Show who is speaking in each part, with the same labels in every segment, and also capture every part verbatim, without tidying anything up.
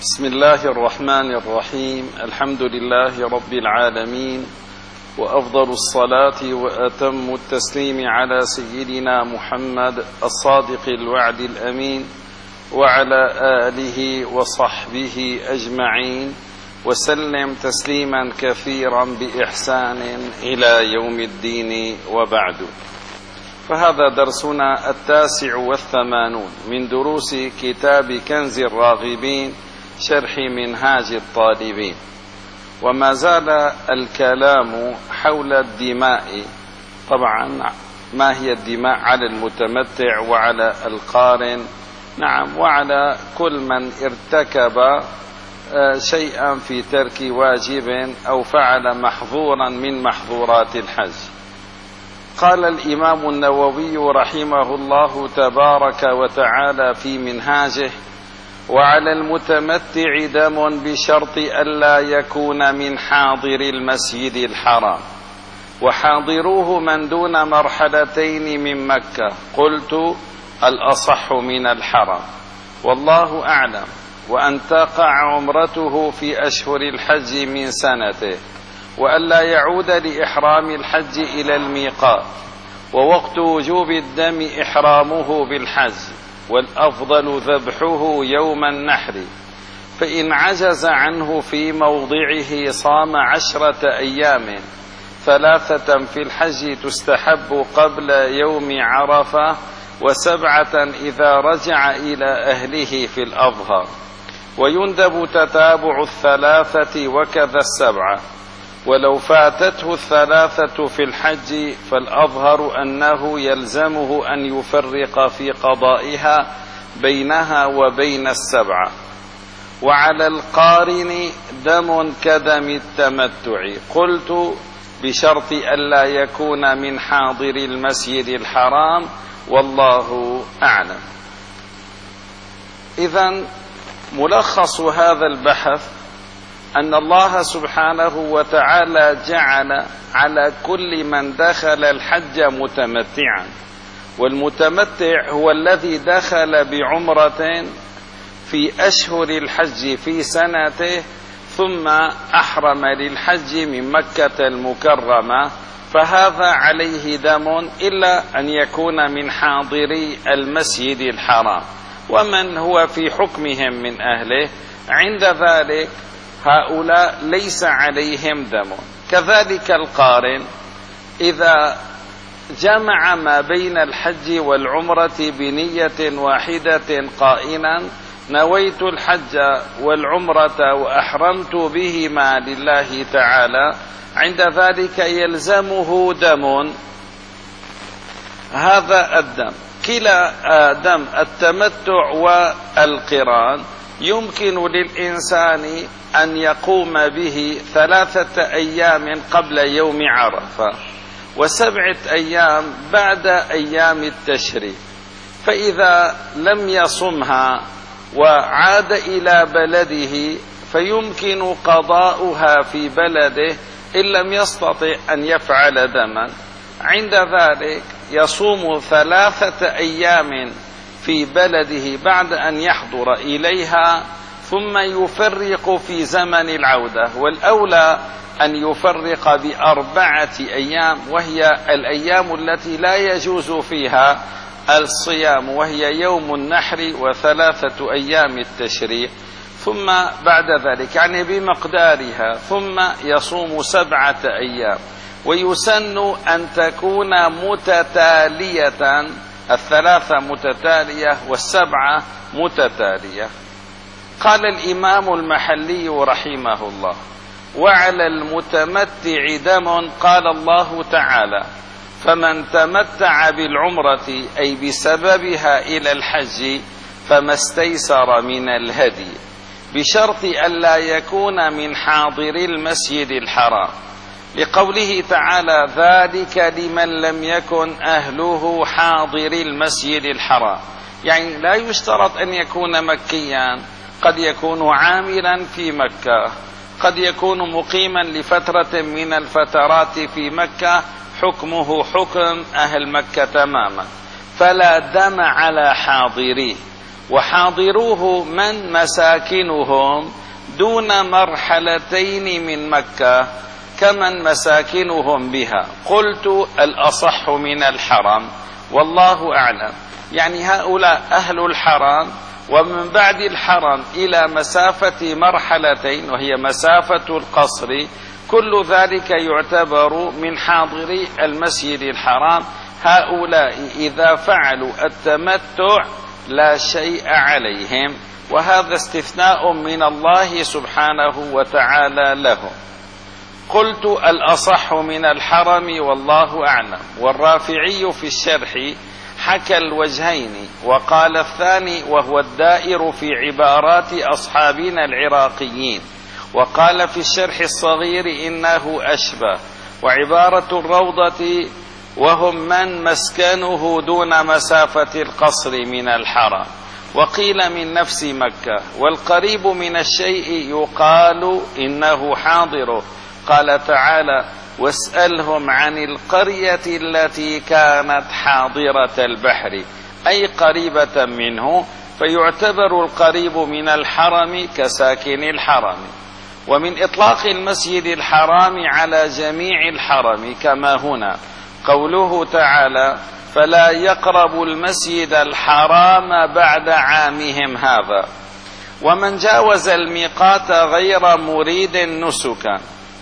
Speaker 1: بسم الله الرحمن الرحيم. الحمد لله رب العالمين، وأفضل الصلاة وأتم التسليم على سيدنا محمد الصادق الوعد الأمين، وعلى آله وصحبه أجمعين، وسلم تسليما كثيرا بإحسان إلى يوم الدين. وبعد، فهذا درسنا التاسع والثمانون من دروس كتاب كنز الراغبين شرح منهاج الطالبين، وما زال الكلام حول الدماء. طبعا ما هي الدماء على المتمتع وعلى القارن، نعم، وعلى كل من ارتكب شيئا في ترك واجب أو فعل محظورا من محظورات الحج. قال الإمام النووي رحمه الله تبارك وتعالى في منهاجه: وعلى المتمتع دم بشرط ألا يكون من حاضر المسجد الحرام، وحاضروه من دون مرحلتين من مكة. قلت: الأصح من الحرام، والله أعلم، وأن تقع عمرته في أشهر الحج من سنته، وألا يعود لإحرام الحج إلى الميقات، ووقت وجوب الدم إحرامه بالحج، والأفضل ذبحه يوم النحر، فإن عجز عنه في موضعه صام عشرة أيام، ثلاثة في الحج تستحب قبل يوم عرفة، وسبعة إذا رجع إلى أهله في الأظهر، ويندب تتابع الثلاثة وكذا السبعة. ولو فاتته الثلاثة في الحج فالأظهر أنه يلزمه أن يفرق في قضائها بينها وبين السبعة. وعلى القارن دم كدم التمتع. قلت: بشرط ألا يكون من حاضر المسجد الحرام، والله أعلم. إذن ملخص هذا البحث أن الله سبحانه وتعالى جعل على كل من دخل الحج متمتعا، والمتمتع هو الذي دخل بعمرة في أشهر الحج في سنته، ثم أحرم للحج من مكة المكرمة، فهذا عليه دم إلا أن يكون من حاضري المسجد الحرام، ومن هو في حكمهم من أهله، عند ذلك هؤلاء ليس عليهم دم. كذلك القارن إذا جمع ما بين الحج والعمرة بنية واحدة قائلا: نويت الحج والعمرة وأحرمت بهما لله تعالى، عند ذلك يلزمه دم. هذا الدم كلا دم التمتع والقران يمكن للإنسان أن يقوم به ثلاثة أيام قبل يوم عرفة، وسبعة أيام بعد أيام التشريق، فإذا لم يصمها وعاد إلى بلده فيمكن قضاؤها في بلده إن لم يستطع أن يفعل دما. عند ذلك يصوم ثلاثة أيام في بلده بعد أن يحضر إليها، ثم يفرق في زمن العودة، والأولى أن يفرق بأربعة أيام، وهي الأيام التي لا يجوز فيها الصيام، وهي يوم النحر وثلاثة أيام التشريق، ثم بعد ذلك يعني بمقدارها، ثم يصوم سبعة أيام. ويسن أن تكون متتالية، الثلاثة متتالية والسبعة متتالية. قال الإمام المحلي رحمه الله: وعلى المتمتع دم. قال الله تعالى: فمن تمتع بالعمرة، أي بسببها، إلى الحج فما استيسر من الهدي، بشرط ألا يكون من حاضر المسجد الحرام، لقوله تعالى: ذلك لمن لم يكن أهله حاضر المسجد الحرام. يعني لا يشترط أن يكون مكيا، قد يكون عاملا في مكة، قد يكون مقيما لفترة من الفترات في مكة، حكمه حكم أهل مكة تماما، فلا دم على حاضريه. وحاضروه من مساكنهم دون مرحلتين من مكة كمن مساكنهم بها. قلت الأصح من الحرم والله أعلم. يعني هؤلاء أهل الحرم، ومن بعد الحرم إلى مسافة مرحلتين وهي مسافة القصر، كل ذلك يعتبر من حاضري المسجد الحرام. هؤلاء إذا فعلوا التمتع لا شيء عليهم، وهذا استثناء من الله سبحانه وتعالى لهم. قلت الأصح من الحرم والله أعلم. والرافعي في الشرح حكى الوجهين وقال الثاني وهو الدائر في عبارات أصحابنا العراقيين، وقال في الشرح الصغير إنه أشبه. وعبارة الروضة وهم من مسكنه دون مسافة القصر من الحرم، وقيل من نفس مكة. والقريب من الشيء يقال إنه حاضره. قال تعالى واسألهم عن القرية التي كانت حاضرة البحر، أي قريبة منه، فيعتبر القريب من الحرم كساكن الحرم. ومن إطلاق المسجد الحرام على جميع الحرم كما هنا قوله تعالى فلا يقربوا المسجد الحرام بعد عامهم هذا. ومن جاوز الميقات غير مريد نسكا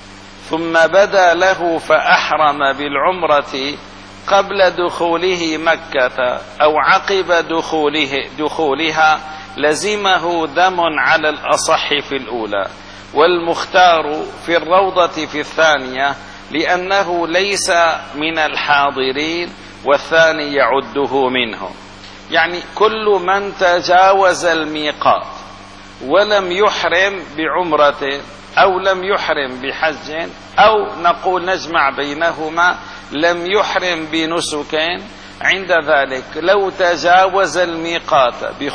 Speaker 1: ثم بدا له فأحرم بالعمرة قبل دخوله مكة أو عقب دخوله دخولها لزمه دم على الأصح في الأولى، والمختار في الروضة في الثانية لأنه ليس من الحاضرين، والثاني يعده منه. يعني كل من تجاوز الميقات ولم يحرم بعمرة أو لم يحرم بحج، أو نقول نجمع بينهما لم يحرم بنسك، عند ذلك لو تجاوز الميقات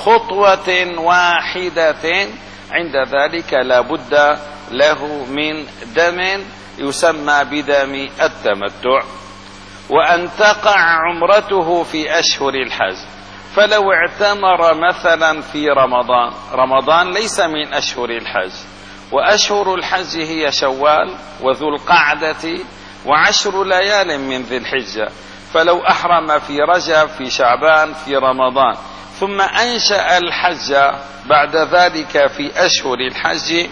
Speaker 1: بخطوة واحدة عند ذلك لا بد له من دم يسمى بدم التمتع. وأن تقع عمرته في أشهر الحج، فلو اعتمر مثلا في رمضان، رمضان ليس من أشهر الحج، وأشهر الحج هي شوال وذو القعدة وعشر ليال من ذي الحجة، فلو أحرم في رجب في شعبان في رمضان ثم أنشأ الحج بعد ذلك في أشهر الحج،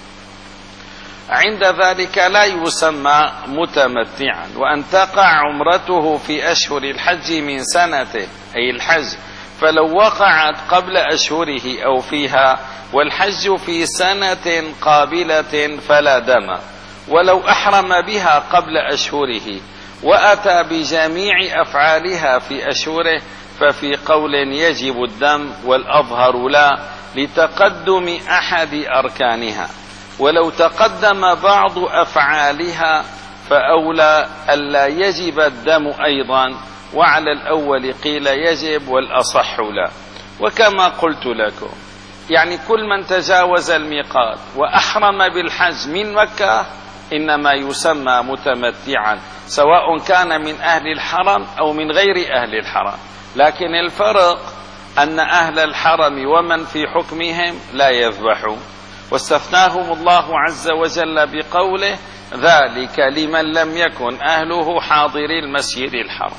Speaker 1: عند ذلك لا يسمى متمتعا. وأن تقع عمرته في أشهر الحج من سنته أي الحج، فلو وقعت قبل أشهره أو فيها والحج في سنة قابلة فلا دم. ولو أحرم بها قبل أشهره وأتى بجميع أفعالها في أشهره ففي قول يجب الدم والأظهر لا لتقدم أحد أركانها، ولو تقدم بعض أفعالها فأولى ألا يجب الدم أيضا، وعلى الأول قيل يجب والأصح لا. وكما قلت لكم يعني كل من تجاوز الميقات وأحرم بالحج من مكة إنما يسمى متمتعا، سواء كان من أهل الحرم أو من غير أهل الحرم. لكن الفرق أن أهل الحرم ومن في حكمهم لا يذبحوا، واستثناهم الله عز وجل بقوله ذلك لمن لم يكن أهله حاضري المسجد الحرام.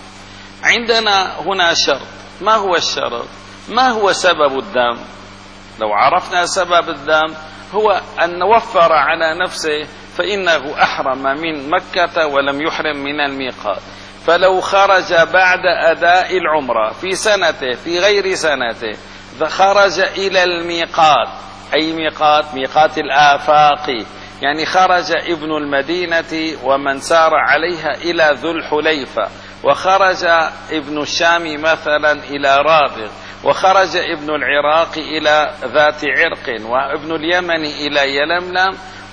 Speaker 1: عندنا هنا شرط. ما هو الشرط؟ ما هو سبب الدم؟ لو عرفنا سبب الدم هو أن نوفر على نفسه، فإنه أحرم من مكة ولم يحرم من الميقات، فلو خرج بعد أداء العمرة في سنته في غير سنته خرج إلى الميقات، أي ميقات ميقات الآفاق، يعني خرج ابن المدينة ومن سار عليها إلى ذو الحليفة، وخرج ابن الشام مثلا إلى رابغ، وخرج ابن العراق إلى ذات عرق، وابن اليمن إلى يلملم،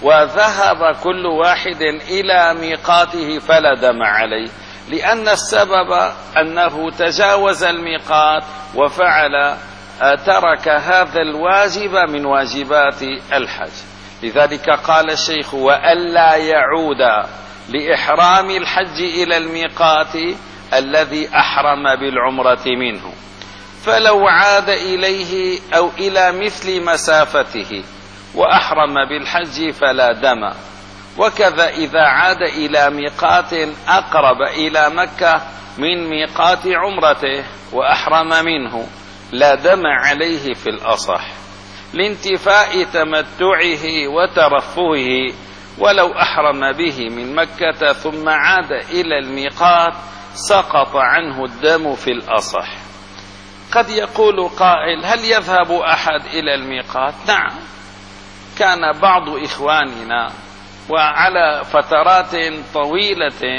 Speaker 1: وذهب كل واحد إلى ميقاته فلا دم عليه، لأن السبب أنه تجاوز الميقات وفعل ترك هذا الواجب من واجبات الحج. لذلك قال الشيخ وألا يعود لإحرام الحج إلى الميقات الذي أحرم بالعمرة منه. فلو عاد إليه أو إلى مثل مسافته وأحرم بالحج فلا دم. وكذا إذا عاد إلى ميقات أقرب إلى مكة من ميقات عمرته وأحرم منه لا دم عليه في الأصح لانتفاء تمتعه وترفهه. ولو أحرم به من مكة ثم عاد إلى الميقات سقط عنه الدم في الأصح. قد يقول قائل: هل يذهب أحد إلى الميقات؟ نعم، كان بعض إخواننا وعلى فترات طويلة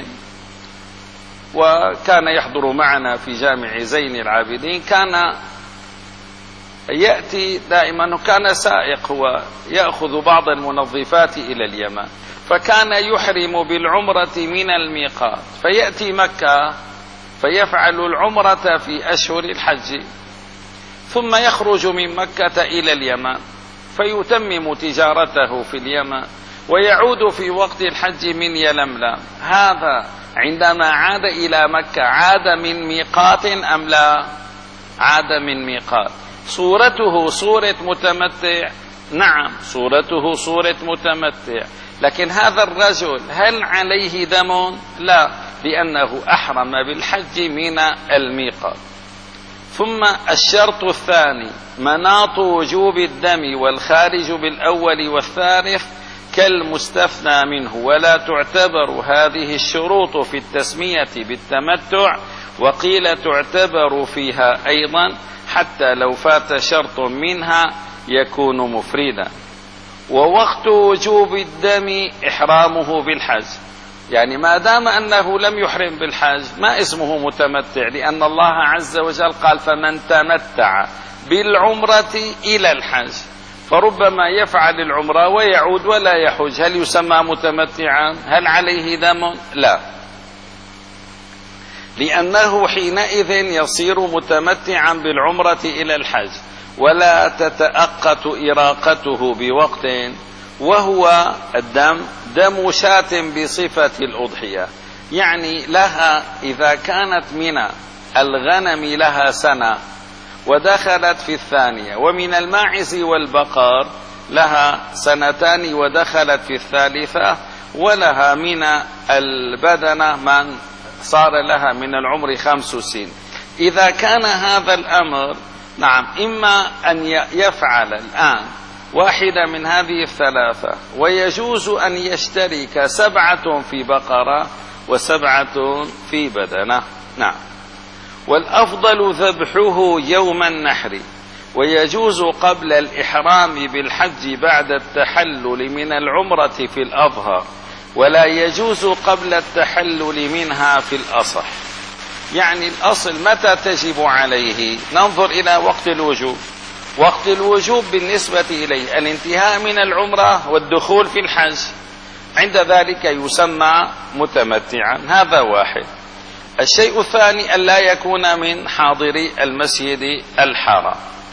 Speaker 1: وكان يحضر معنا في جامع زين العابدين كان يأتي دائما، كان سائق هو يأخذ بعض المنظفات إلى اليمن، فكان يحرم بالعمرة من الميقات فيأتي مكة فيفعل العمرة في أشهر الحج ثم يخرج من مكة إلى اليمن فيتمم تجارته في اليمن ويعود في وقت الحج من يلملم. هذا عندما عاد إلى مكة عاد من ميقات أم لا؟ عاد من ميقات. صورته صورة متمتع؟ نعم، صورته صورة متمتع، لكن هذا الرجل هل عليه دم؟ لا، لأنه أحرم بالحج من الميقات. ثم الشرط الثاني مناط وجوب الدم والخارج بالأول والثالث كالمستثنى منه، ولا تعتبر هذه الشروط في التسمية بالتمتع، وقيل تعتبر فيها أيضا حتى لو فات شرط منها يكون مفردا. ووقت وجوب الدم إحرامه بالحج، يعني ما دام أنه لم يحرم بالحج ما اسمه متمتع، لأن الله عز وجل قال: فمن تمتع بالعمرة إلى الحج، فربما يفعل العمرة ويعود ولا يحج، هل يسمى متمتعا؟ هل عليه دم؟ لا، لأنه حينئذ يصير متمتعا بالعمرة إلى الحج ولا تتأقت إراقته بوقت، وهو الدم دم شاة بصفة الأضحية، يعني لها إذا كانت من الغنم لها سنة ودخلت في الثانية، ومن الماعز والبقر لها سنتان ودخلت في الثالثة، ولها من البدنة من صار لها من العمر خمس سنين. إذا كان هذا الأمر نعم إما أن يفعل الآن واحدة من هذه الثلاثة، ويجوز أن يشترك سبعة في بقرة وسبعة في بدنة. نعم، والأفضل ذبحه يوم النحر، ويجوز قبل الإحرام بالحج بعد التحلل من العمرة في الأظهر، ولا يجوز قبل التحلل منها في الأصح. يعني الأصل متى تجب عليه؟ ننظر إلى وقت الوجوب. وقت الوجوب بالنسبة إليه الانتهاء من العمرة والدخول في الحج، عند ذلك يسمى متمتعا. هذا واحد. الشيء الثاني أن لا يكون من حاضري المسجد الحرام.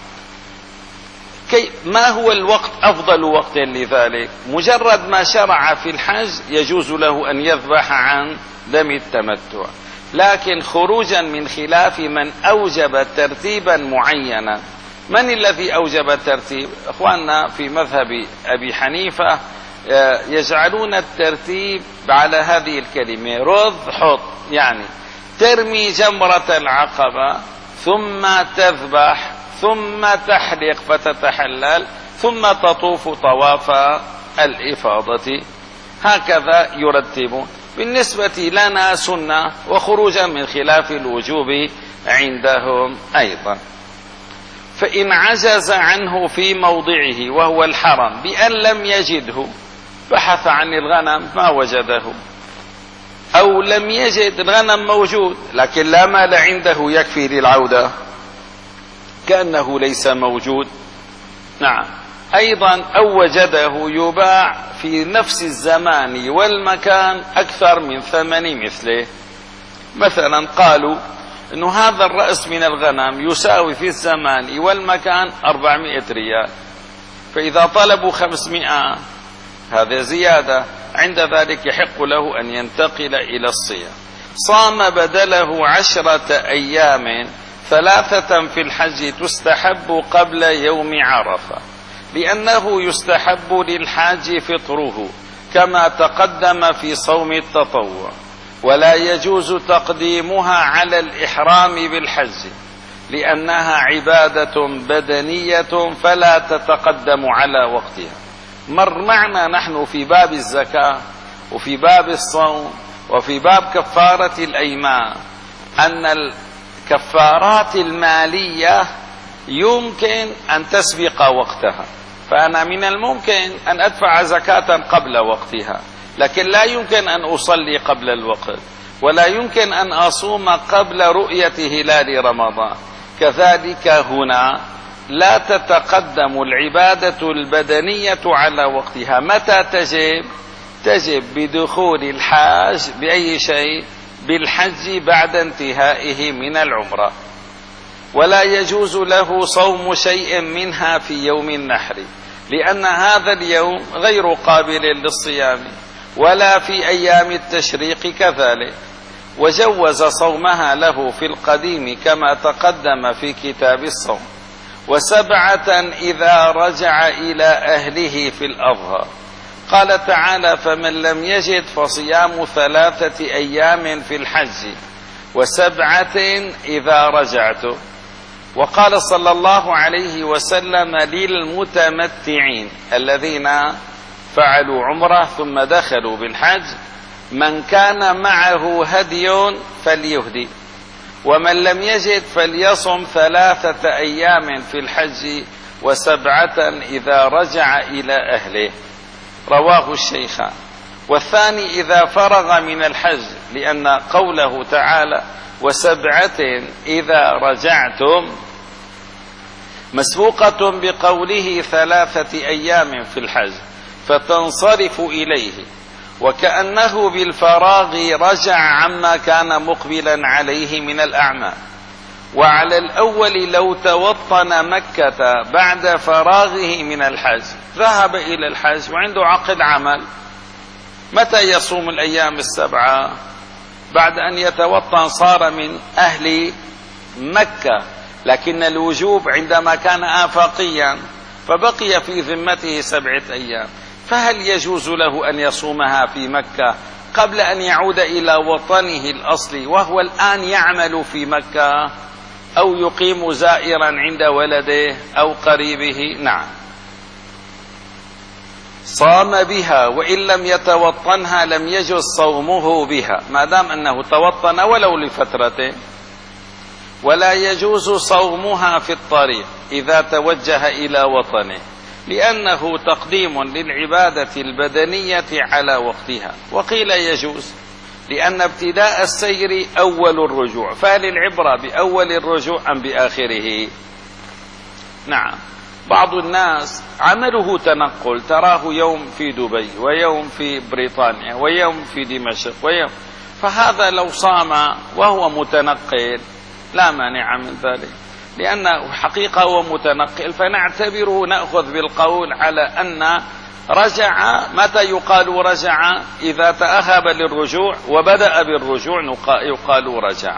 Speaker 1: كي ما هو الوقت أفضل وقت لذلك؟ مجرد ما شرع في الحج يجوز له أن يذبح عن دم التمتع، لكن خروجا من خلاف من أوجب ترتيبا معينا. من الذي أوجب الترتيب؟ أخواننا في مذهب أبي حنيفة يجعلون الترتيب على هذه الكلمة: رض حط، يعني ترمي جمرة العقبة ثم تذبح ثم تحلق فتتحلل ثم تطوف طواف الإفاضة. هكذا يرتبون. بالنسبة لنا سنة، وخروجا من خلاف الوجوب عندهم أيضا. فإن عجز عنه في موضعه وهو الحرم بأن لم يجده، بحث عن الغنم ما وجده، أو لم يجد الغنم موجود لكن لا مال عنده يكفي للعودة، كأنه ليس موجود. نعم، أيضا أو وجده يباع في نفس الزمان والمكان أكثر من ثمن مثله. مثلا قالوا أن هذا الرأس من الغنم يساوي في الزمان والمكان أربعمائة ريال، فإذا طلبوا خمسمائة هذا زيادة، عند ذلك يحق له أن ينتقل إلى الصيام. صام بدله عشرة أيام ثلاثة في الحج تستحب قبل يوم عرفة، لأنه يستحب للحاج فطره كما تقدم في صوم التطوع، ولا يجوز تقديمها على الإحرام بالحج لأنها عبادة بدنية فلا تتقدم على وقتها. مر معنا نحن في باب الزكاة وفي باب الصوم وفي باب كفارة الأيمان أن الكفارات المالية يمكن أن تسبق وقتها، فأنا من الممكن أن أدفع زكاة قبل وقتها، لكن لا يمكن أن أصلي قبل الوقت، ولا يمكن أن أصوم قبل رؤية هلال رمضان. كذلك هنا لا تتقدم العبادة البدنية على وقتها. متى تجب؟ تجب بدخول الحاج بأي شيء؟ بالحج بعد انتهائه من العمرة، ولا يجوز له صوم شيء منها في يوم النحر لأن هذا اليوم غير قابل للصيام، ولا في أيام التشريق كذلك، وجوز صومها له في القديم كما تقدم في كتاب الصوم. وسبعة إذا رجع إلى أهله في الأظهر، قال تعالى: فمن لم يجد فصيام ثلاثة أيام في الحج وسبعة إذا رجعت. وقال صلى الله عليه وسلم للمتمتعين الذين فعلوا عمره ثم دخلوا بالحج: من كان معه هدي فليهدي، ومن لم يجد فليصم ثلاثة أيام في الحج وسبعة إذا رجع إلى أهله. رواه الشيخان. والثاني إذا فرغ من الحج، لأن قوله تعالى: وسبعة إذا رجعتم مسبوقة بقوله ثلاثة أيام في الحج، فتنصرف إليه وكأنه بالفراغ رجع عما كان مقبلا عليه من الأعمال. وعلى الأول لو توطن مكة بعد فراغه من الحج، ذهب إلى الحج وعنده عقد عمل، متى يصوم الأيام السبعة؟ بعد أن يتوطن صار من أهل مكة، لكن الوجوب عندما كان آفاقيا فبقي في ذمته سبعة أيام، فهل يجوز له أن يصومها في مكة قبل أن يعود إلى وطنه الأصلي وهو الآن يعمل في مكة، أو يقيم زائرا عند ولده أو قريبه؟ نعم، صام بها وإن لم يتوطنها لم يجوز صومه بها ما دام أنه توطن ولو لفترة. ولا يجوز صومها في الطريق إذا توجه إلى وطنه، لأنه تقديم للعبادة البدنية على وقتها. وقيل يجوز لأن ابتداء السير أول الرجوع، فهل العبرة بأول الرجوع أم بآخره؟ نعم، بعض الناس عمله تنقل، تراه يوم في دبي ويوم في بريطانيا ويوم في دمشق ويوم، فهذا لو صام وهو متنقل لا مانع من ذلك، لأنه حقيقة هو متنقل، فنعتبره نأخذ بالقول على أن رجع. متى يقال رجع؟ إذا تأهب للرجوع وبدأ بالرجوع يقال رجع.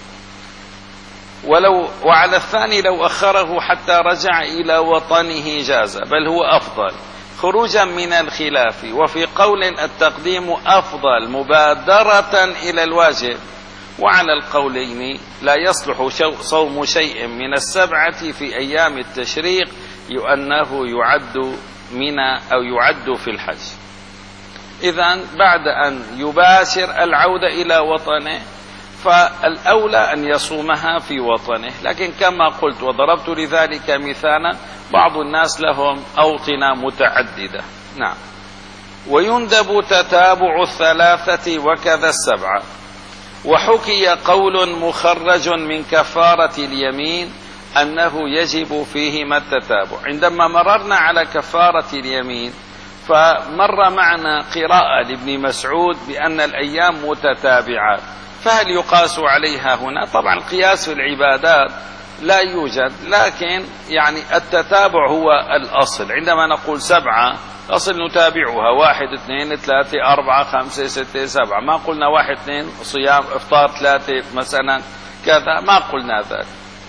Speaker 1: ولو وعلى الثاني لو أخره حتى رجع إلى وطنه جاز، بل هو أفضل خروجا من الخلاف. وفي قول التقديم أفضل مبادرة إلى الواجب. وعلى القولين لا يصلح صوم شيء من السبعة في أيام التشريق لأنه يعد من أو يعد في الحج. إذن بعد أن يباشر العودة إلى وطنه فالأولى أن يصومها في وطنه، لكن كما قلت وضربت لذلك مثالا، بعض الناس لهم أوطنة متعددة. نعم. ويندب تتابع الثلاثة وكذا السبعة. وحكي قول مخرج من كفارة اليمين أنه يجب فيهما التتابع. عندما مررنا على كفارة اليمين فمر معنا قراءة لابن مسعود بأن الأيام متتابعات، فهل يقاس عليها هنا؟ طبعا القياس في العبادات لا يوجد، لكن يعني التتابع هو الأصل. عندما نقول سبعة أصل نتابعها، واحد اثنين ثلاثة أربعة خمسة ستة سبعة، ما قلنا واحد اثنين صيام افطار ثلاثة مثلا كذا، ما قلنا ذلك.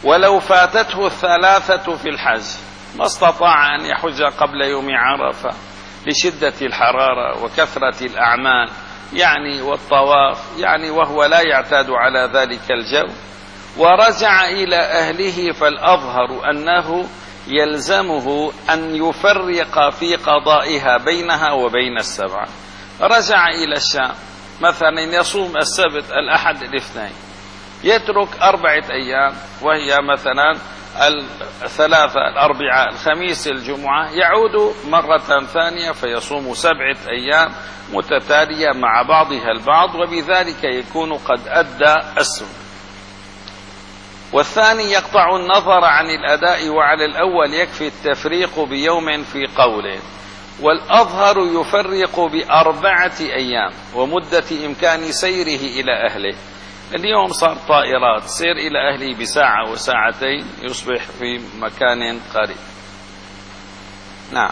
Speaker 1: ولو فاتته الثلاثة في الحج ما استطاع أن يحج قبل يوم عرفة لشدة الحرارة وكثرة الأعمال يعني والطواف يعني، وهو لا يعتاد على ذلك الجو، ورجع إلى أهله، فالأظهر أنه يلزمه أن يفرق في قضائها بينها وبين السبعة. رجع إلى الشام مثلا يصوم السبت الأحد الاثنين، يترك أربعة أيام وهي مثلا الثلاثة الأربعاء الخميس الجمعة، يعود مرة ثانية فيصوم سبعة أيام متتالية مع بعضها البعض، وبذلك يكون قد أدى السنة. والثاني يقطع النظر عن الأداء، وعلى الأول يكفي التفريق بيوم في قول، والأظهر يفرق بأربعة أيام ومدة إمكان سيره إلى أهله. اليوم صار طائرات سير إلى أهله بساعة وساعتين يصبح في مكان قريب. نعم.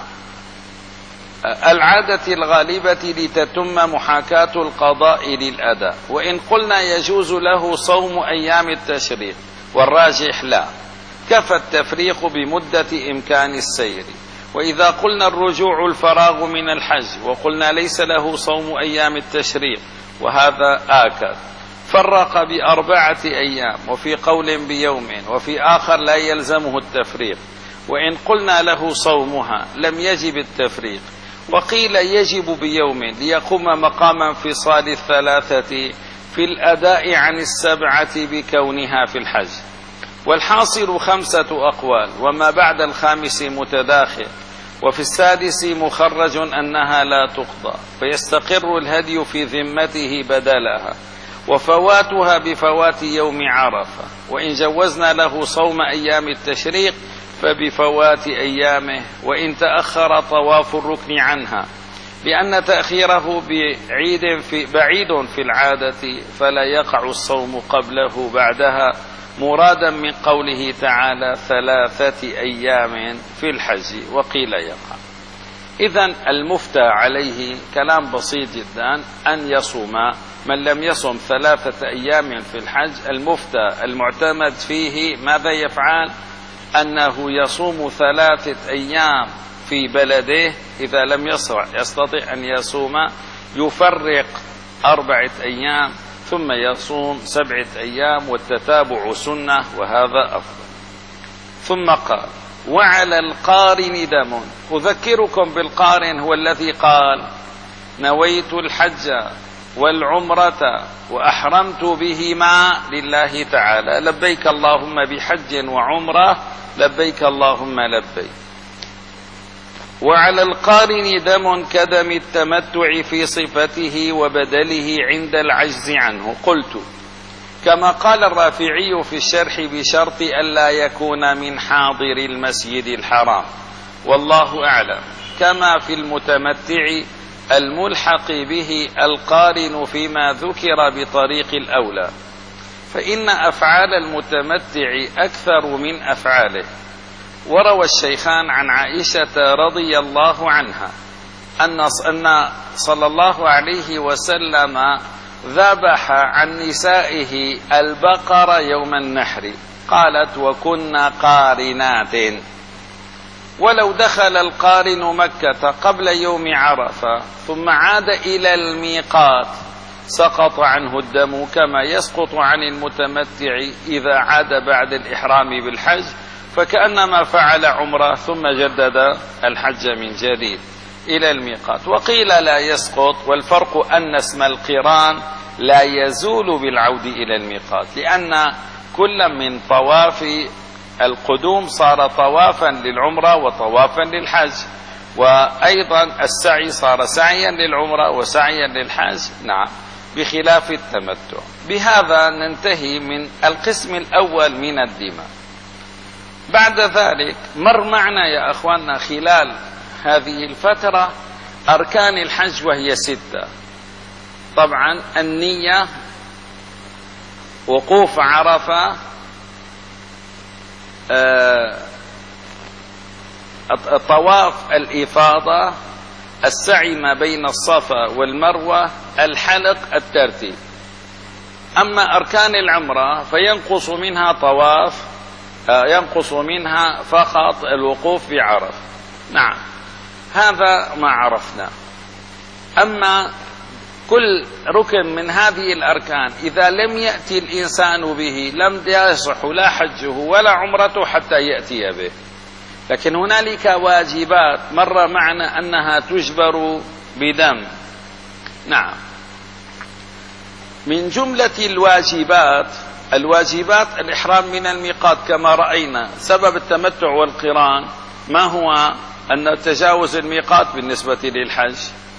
Speaker 1: العادة الغالبة لتتم محاكاة القضاء للأداء، وإن قلنا يجوز له صوم أيام التشريق والراجح لا، كفى التفريق بمدة إمكان السير. وإذا قلنا الرجوع الفراغ من الحج وقلنا ليس له صوم أيام التشريق وهذا آكد، فرق بأربعة أيام وفي قول بيوم وفي آخر لا يلزمه التفريق. وإن قلنا له صومها لم يجب التفريق، وقيل يجب بيوم ليقوم مقام انفصال الثلاثة في الأداء عن السبعة بكونها في الحج. والحاصل خمسة أقوال، وما بعد الخامس متداخل، وفي السادس مخرج أنها لا تقضى، فيستقر الهدي في ذمته بدلها، وفواتها بفوات يوم عرفة. وإن جوزنا له صوم أيام التشريق فبفوات أيامه، وإن تأخر طواف الركن عنها، لأن تأخيره بعيد في بعيد في العادة فلا يقع الصوم قبله بعدها، مرادا من قوله تعالى ثلاثة أيام في الحج، وقيل يقع. إذن المفتى عليه كلام بسيط جدا أن يصوم من لم يصم ثلاثة أيام في الحج. المفتى المعتمد فيه ماذا يفعل؟ أنه يصوم ثلاثة أيام في بلده، إذا لم يستطع أن يصوم يفرق أربعة أيام ثم يصوم سبعة أيام، والتتابع سنة وهذا أفضل. ثم قال وعلى القارن دم. أذكركم بالقارن هو الذي قال نويت الحج والعمرة وأحرمت بهما لله تعالى، لبيك اللهم بحج وعمرة لبيك اللهم لبيك. وعلى القارن دم كدم التمتع في صفته وبدله عند العجز عنه. قلت كما قال الرافعي في الشرح بشرط ألا يكون من حاضر المسجد الحرام، والله أعلم، كما في المتمتع الملحق به القارن فيما ذكر بطريق الأولى، فإن أفعال المتمتع أكثر من أفعاله. وروى الشيخان عن عائشة رضي الله عنها أن صلى الله عليه وسلم ذبح عن نسائه البقر يوم النحر، قالت وكنا قارنات. ولو دخل القارن مكة قبل يوم عرفة ثم عاد إلى الميقات سقط عنه الدم كما يسقط عن المتمتع إذا عاد بعد الإحرام بالحج، فكأنما فعل عمره ثم جدد الحج من جديد إلى الميقات. وقيل لا يسقط، والفرق أن اسم القران لا يزول بالعود إلى الميقات، لأن كل من طواف القدوم صار طوافا للعمرة وطوافا للحج، وأيضا السعي صار سعيا للعمرة وسعيا للحج، نعم، بخلاف التمتع. بهذا ننتهي من القسم الأول من الدماء. بعد ذلك مر معنا يا أخواننا خلال هذه الفترة أركان الحج وهي ستة. طبعا النية، وقوف عرفة، طواف الإفاضة، السعي ما بين الصفا والمروة، الحلق، الترتيب. أما أركان العمرة فينقص منها طواف ينقص منها فقط الوقوف بعرف. نعم، هذا ما عرفنا. أما كل ركن من هذه الأركان إذا لم يأتي الإنسان به لم يصح لا حجه ولا عمرته حتى يأتي به. لكن هنالك واجبات مر معنا أنها تجبر بدم. نعم، من جملة الواجبات الواجبات الإحرام من الميقات كما رأينا. سبب التمتع والقران ما هو؟ أن تجاوز الميقات بالنسبة للحج.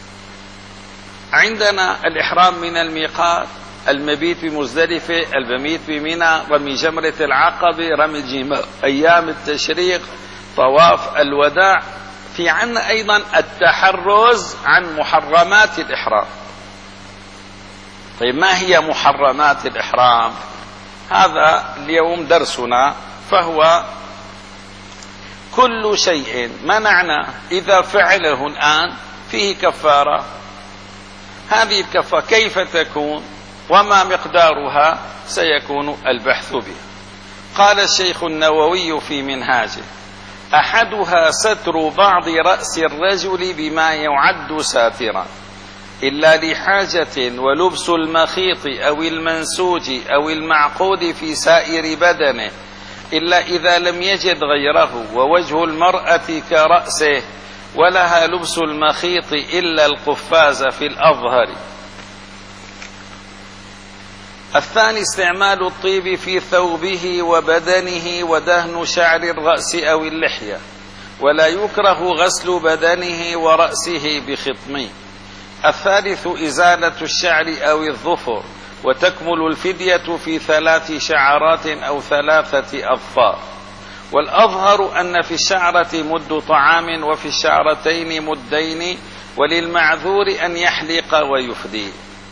Speaker 1: عندنا الإحرام من الميقات، المبيت بمزدلفة، المبيت بمنى، رمي جمرة العقبة، رمي الجمار، أيام التشريق، طواف الوداع. في عنا أيضا التحرز عن محرمات الإحرام. طيب، ما هي محرمات الإحرام؟ هذا اليوم درسنا، فهو كل شيء منعنا إذا فعله الآن فيه كفارة. هذه الكفارة كيف تكون وما مقدارها سيكون البحث بها. قال الشيخ النووي في منهاجه: أحدها ستر بعض رأس الرجل بما يعد ساترا إلا لحاجة، ولبس المخيط أو المنسوج أو المعقود في سائر بدنه إلا إذا لم يجد غيره، ووجه المرأة كرأسه، ولها لبس المخيط إلا القفاز في الأظهر. الثاني استعمال الطيب في ثوبه وبدنه ودهن شعر الرأس أو اللحية، ولا يكره غسل بدنه ورأسه بخطمه. الثالث إزالة الشعر أو الظفر، وتكمل الفدية في ثلاث شعرات أو ثلاثة أظفار. والأظهر أن في الشعرة مد طعام وفي الشعرتين مدين، وللمعذور أن يحلق ويفدي.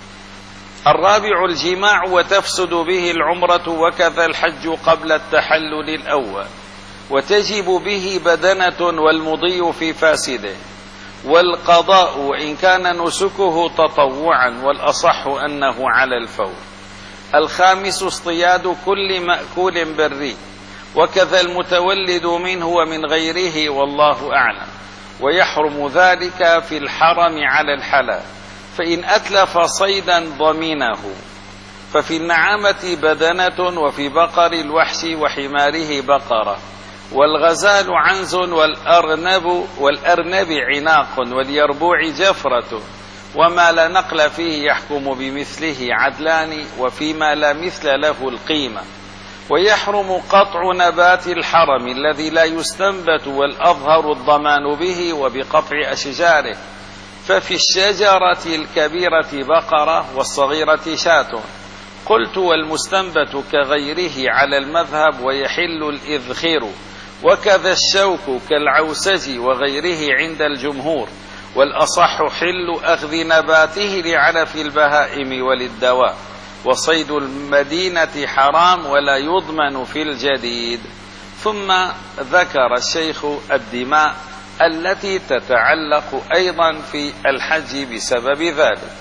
Speaker 1: الرابع الجماع، وتفسد به العمرة وكذا الحج قبل التحلل الأول، وتجب به بدنة والمضي في فاسده، والقضاء وإن كان نسكه تطوعا، والأصح أنه على الفور. الخامس اصطياد كل مأكول بري، وكذا المتولد منه ومن غيره، والله أعلم. ويحرم ذلك في الحرم على الحلال، فإن أتلف صيدا ضمينه. ففي النعامة بدنة، وفي بقر الوحش وحماره بقرة، والغزال عنز، والأرنب والأرنب عناق، واليربوع جفرة. وما لا نقل فيه يحكم بمثله عدلان، وفيما لا مثل له القيمة. ويحرم قطع نبات الحرم الذي لا يستنبت، والأظهر الضمان به وبقطع أشجاره. ففي الشجرة الكبيرة بقرة، والصغيرة شاة. قلت: والمستنبت كغيره على المذهب، ويحل الإذخير، وكذا الشوك كالعوسج وغيره عند الجمهور. والأصح حل أخذ نباته لعلف البهائم وللدواء. وصيد المدينة حرام ولا يضمن في الجديد. ثم ذكر الشيخ الدماء التي تتعلق أيضا في الحج بسبب ذلك.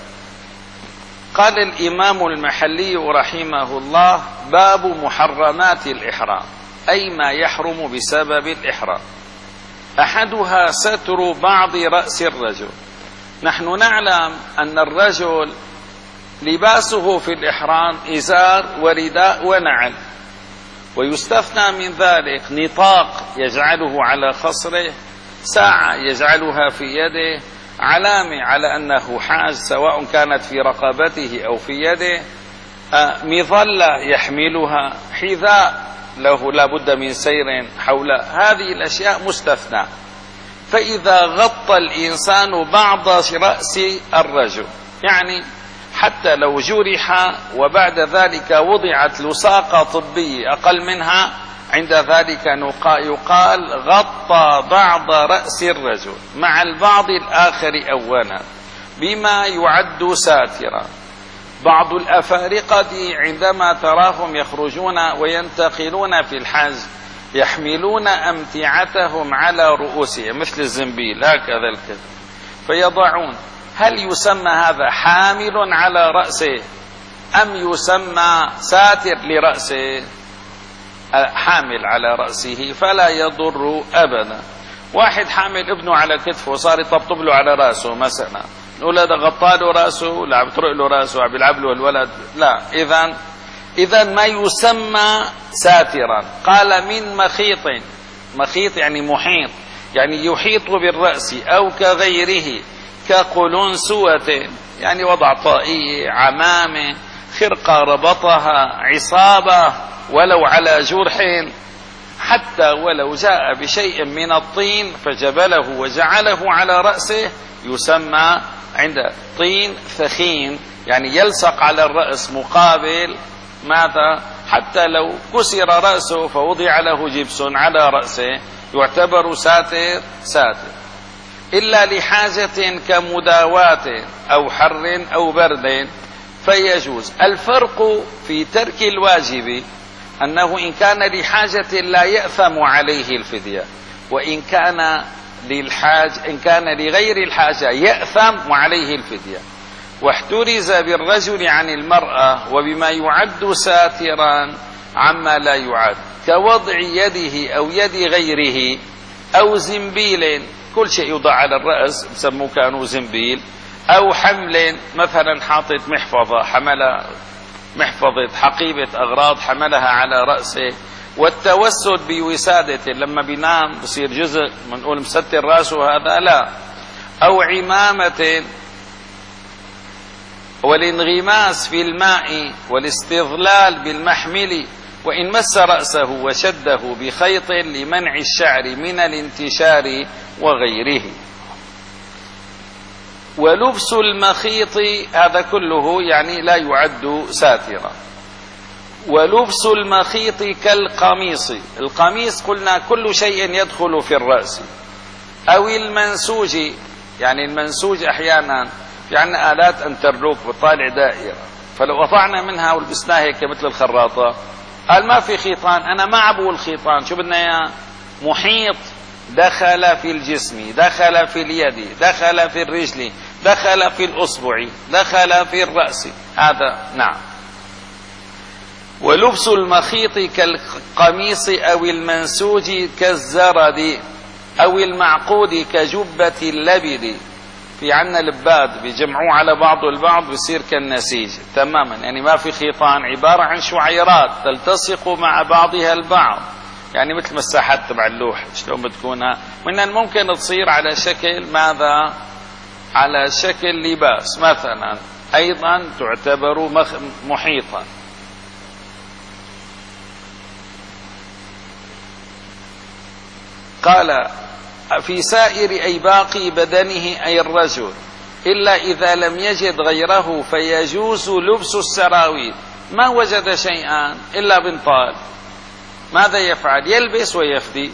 Speaker 1: قال الإمام المحلي رحمه الله: باب محرمات الإحرام، أي ما يحرم بسبب الإحرام. أحدها ستر بعض رأس الرجل. نحن نعلم أن الرجل لباسه في الإحرام إزار ورداء ونعل، ويستثنى من ذلك نطاق يجعله على خصره، ساعة يجعلها في يده، علامة على أنه حاج سواء كانت في رقبته أو في يده، مظلة يحملها، حذاء له لا بد من سير حول. هذه الأشياء مستثنى. فإذا غطى الإنسان بعض رأس الرجل، يعني حتى لو جرح وبعد ذلك وضعت لصاقة طبية أقل منها، عند ذلك يقال غطى بعض رأس الرجل مع البعض الآخر أولا بما يعد ساترا. بعض الأفارقة عندما تراهم يخرجون وينتقلون في الحج يحملون أمتعتهم على رؤوسهم مثل الزنبيل هكذا الكذا، فيضعون. هل يسمى هذا حامل على رأسه أم يسمى ساتر لرأسه؟ حامل على رأسه فلا يضر أبدا. واحد حامل ابنه على كتفه وصار يطبطب له على رأسه مثلا، نقول هذا غطى له رأسه ولا عم يطرق له رأسه وعم يلعب له الولد؟ لا. إذن إذا ما يسمى ساترا. قال من مخيط، مخيط يعني محيط، يعني يحيط بالرأس أو كغيره، كقلنسوة يعني وضع طائية، عمامة، خرقة ربطها، عصابة، ولو على جرح، حتى ولو جاء بشيء من الطين فجبله وجعله على رأسه يسمى عند طين ثخين، يعني يلصق على الرأس مقابل ماذا؟ حتى لو كسر رأسه فوضع له جبس على رأسه يعتبر ساتر ساتر، إلا لحاجة كمداواة أو حر أو برد فيجوز. الفرق في ترك الواجب أنه إن كان لحاجة لا يأثم عليه الفدية، وإن كان للحاج إن كان لغير الحاجة يأثم وعليه الفدية. واحترز بالرجل عن المرأة وبما يعد ساترا عما لا يعد، كوضع يده أو يد غيره أو زنبيل، كل شيء يوضع على الرأس بسموه كانوا زنبيل، أو حمل مثلا حاطط محفظة حمل محفظة حقيبة أغراض حملها على رأسه، والتوسد بوسادة لما بينام بصير جزء منقول مستر رأسه هذا لا، أو عمامة، والانغماس في الماء والاستظلال بالمحمل، وإن مس رأسه وشده بخيط لمنع الشعر من الانتشار وغيره. ولبس المخيط هذا كله يعني لا يعد ساترا. ولبس المخيط كالقميص، القميص قلنا كل شيء يدخل في الرأس، أو المنسوج، يعني المنسوج أحيانا يعني آلات انترلوك بطالع دائرة، فلو قطعنا منها ولبسناها هيك مثل الخراطة، قال ما في خيطان، أنا ما عبو الخيطان، شو بدنا إياه؟ محيط دخل في الجسم، دخل في اليد، دخل في الرجل، دخل في الأصبع، دخل في الرأس، هذا نعم. ولبس المخيط كالقميص أو المنسوج كالزرد أو المعقود كجبة اللبد. في عنا لباد بيجمعوه على بعضه البعض بيصير كالنسيج تماما، يعني ما في خيطان، عبارة عن شعيرات تلتصق مع بعضها البعض، يعني مثل مساحات تبع اللوح شلون بتكونها، من الممكن تصير على شكل ماذا؟ على شكل لباس مثلا، أيضا تعتبر محيطا. قال في سائر أي باقي بدنه أي الرجل، إلا إذا لم يجد غيره فيجوز لبس السراويل. ما وجد شيئا إلا بنطال، ماذا يفعل؟ يلبس ويفدي.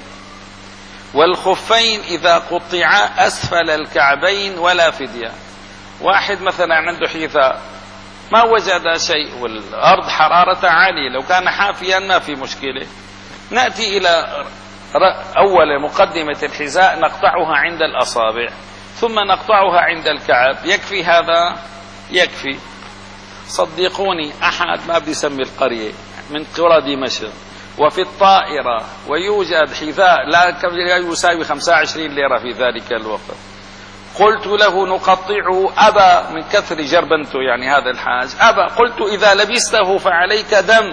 Speaker 1: والخفين إذا قطعا أسفل الكعبين ولا فدية. واحد مثلا عنده حذاء ما وجد شيء والأرض حرارة عالية، لو كان حافيا ما في مشكلة، نأتي إلى أول مقدمة الحذاء نقطعها عند الأصابع، ثم نقطعها عند الكعب، يكفي هذا؟ يكفي. صدقوني أحد ما بدي يسمي القرية من قرى دمشق وفي الطائرة ويوجد حذاء لا يساوي خمسة وعشرين ليرة في ذلك الوقت، قلت له نقطعه، أبى من كثر جربنته، يعني هذا الحاج أبى. قلت إذا لبسته فعليك دم،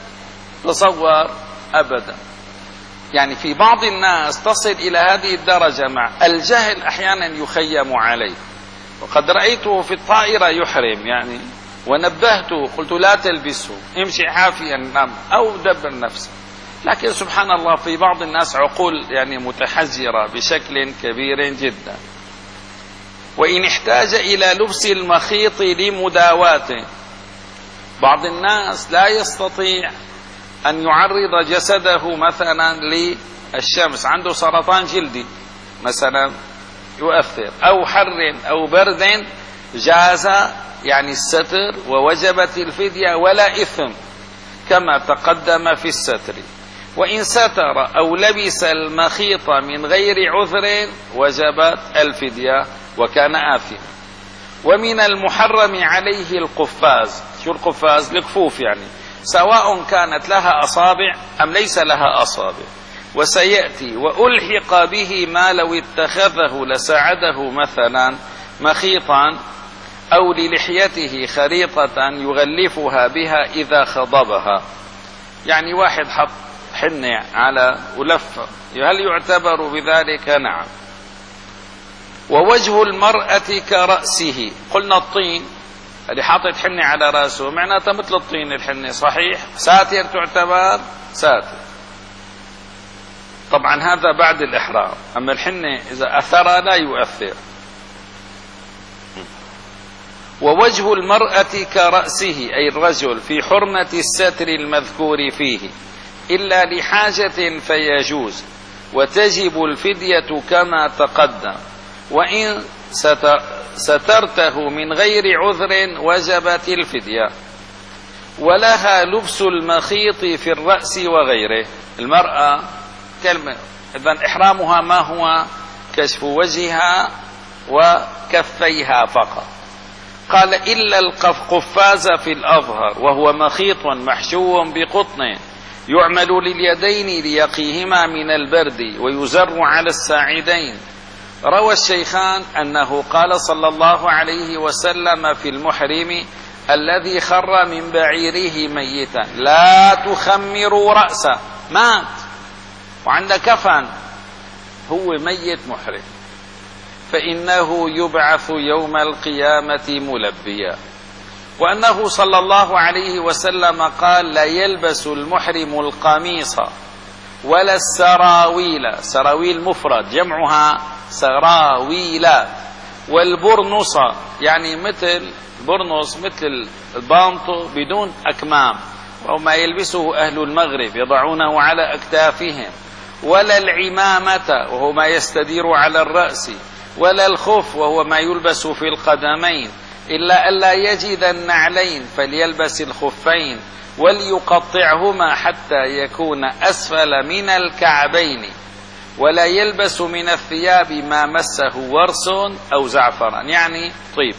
Speaker 1: تصور أبدا. يعني في بعض الناس تصل إلى هذه الدرجة مع الجهل أحيانا يخيم عليه، وقد رأيته في الطائرة يحرم يعني، ونبهته قلت لا تلبسه، امشي حافيا نام أو دبر نفسه. لكن سبحان الله في بعض الناس عقول يعني متحجرة بشكل كبير جدا. وإن احتاج إلى لبس المخيط لمداواته، بعض الناس لا يستطيع أن يعرض جسده مثلا للشمس، عنده سرطان جلدي مثلا يؤثر، أو حر أو برد، جاز يعني الستر ووجبت الفدية ولا إثم كما تقدم في الستر. وإن ستر أو لبس المخيط من غير عذر وجبت الفدية وكان آثما. ومن المحرم عليه القفاز، شو القفاز؟ الكفوف يعني، سواء كانت لها أصابع أم ليس لها أصابع. وسيأتي وألحق به ما لو اتخذه لساعده مثلا مخيطا أو للحيته خريطة يغلفها بها إذا خضبها. يعني واحد حط حنة على ولف، هل يعتبر بذلك؟ نعم. ووجه المرأة كرأسه، قلنا الطين اللي حاطط حنة على رأسه معناتها مثل الطين الحنة، صحيح؟ ساتر تعتبر ساتر. طبعا هذا بعد الإحرام، أما الحنة إذا أثر لا يؤثر. ووجه المرأة كرأسه أي الرجل في حرمة الستر المذكور فيه إلا لحاجة فيجوز، وتجب الفدية كما تقدم، وإن سترته من غير عذر وجبت الفدية. ولها لبس المخيط في الرأس وغيره. المرأة كلمة إذن إحرامها ما هو؟ كشف وجهها وكفيها فقط. قال إلا القفاز في الأظهر وهو مخيط محشو بقطن يعمل لليدين ليقيهما من البرد ويزر على الساعدين. روى الشيخان أنه قال صلى الله عليه وسلم في المحرم الذي خر من بعيره ميتا لا تخمروا رأسه، مات وعند كفن، هو ميت محرم، فإنه يبعث يوم القيامة ملبيا. وأنه صلى الله عليه وسلم قال لا يلبس المحرم القميص ولا السراويل، سراويل مفرد جمعها سراويلات، والبرنص يعني مثل البرنص مثل البانطو بدون أكمام، وما يلبسه أهل المغرب يضعونه على أكتافهم، ولا العمامة وهو ما يستدير على الرأس، ولا الخف وهو ما يلبس في القدمين، إلا ألا يجد النعلين فليلبس الخفين وليقطعهما حتى يكون أسفل من الكعبين، ولا يلبس من الثياب ما مسه ورس أو زعفران يعني طيب.